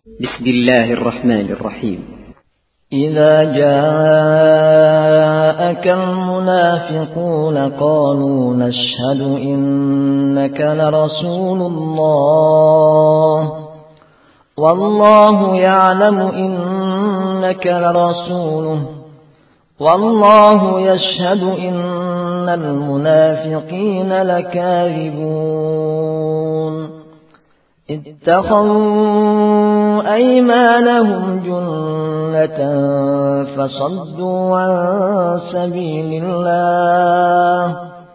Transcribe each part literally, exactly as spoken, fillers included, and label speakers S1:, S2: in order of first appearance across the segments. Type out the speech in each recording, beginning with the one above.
S1: بسم الله الرحمن الرحيم.
S2: إذا جاءك المنافقون قالوا نشهد إنك لرسول الله والله يعلم إنك لرسوله والله يشهد إن المنافقين لكاذبون اتخذوا أيمانهم جنة فصدوا عن سبيل الله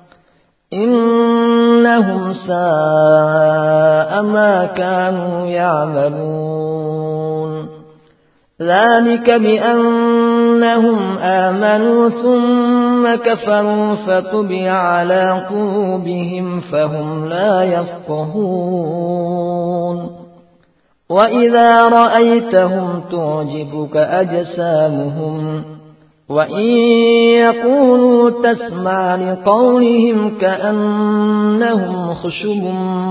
S2: إنهم ساء ما كانوا يعملون ذلك بأنهم آمنوا ثم كفروا فطبع على قلوبهم فهم لا يفقهون وإذا رأيتهم تعجبك أجسامهم وإن يقولوا تسمع لقولهم كأنهم خشب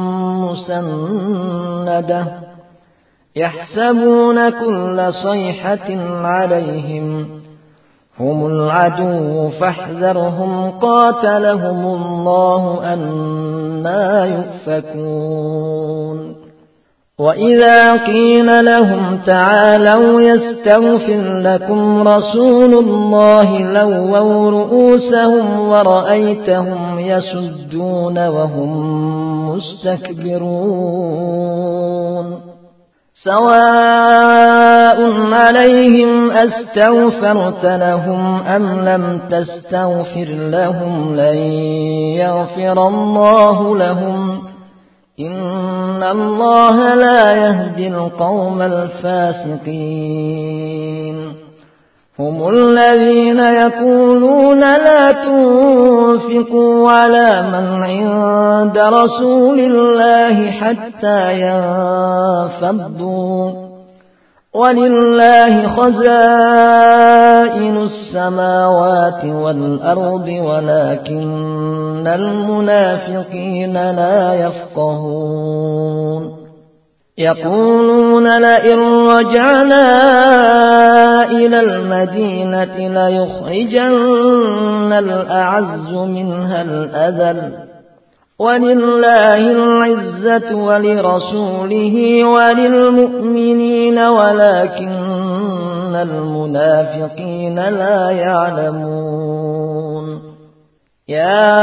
S2: مسندة يحسبون كل صيحة عليهم هم العدو فاحذرهم قاتلهم الله أنى يؤفكون وإذا قيل لهم تعالوا يستغفر لكم رسول الله لووا رؤوسهم ورأيتهم يسجون وهم مستكبرون سواء عليهم أستغفرت لهم أم لم تستغفر لهم لن يغفر الله لهم إن الله لا يهدي القوم الفاسقين هم الذين يقولون لا تنفقوا على من عند رسول الله حتى ينفضوا ولله خزائن السماوات والأرض ولكن المنافقين لا يفقهون يقولون لئن رجعنا إلى المدينة ليخرجن الأعز منها الأذل ولله العزة ولرسوله وللمؤمنين ولكن المنافقين لا يعلمون يا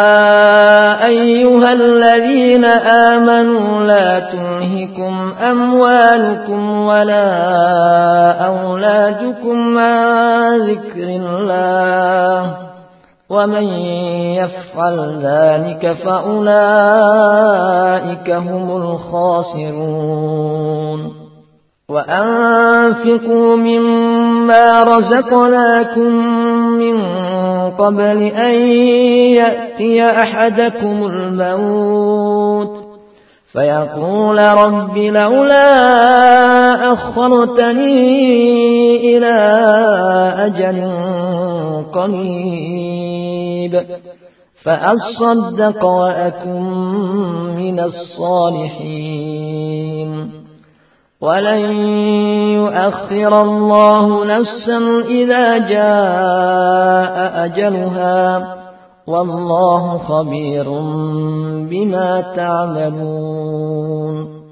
S2: أيها الذين آمنوا لا تلهكم أموالكم ولا أولادكم عن ذكر الله ومن يفعل ذلك فأولئك هم الخاسرون وأنفقوا مما رزقناكم من قبل أن يأتي أحدكم الموت فيقول رب لولا أخرتني إلى أجل قريب فأصدق وأكن من الصالحين ولن يؤخر الله نفسا إذا جاء أجلها والله خبير بما تعملون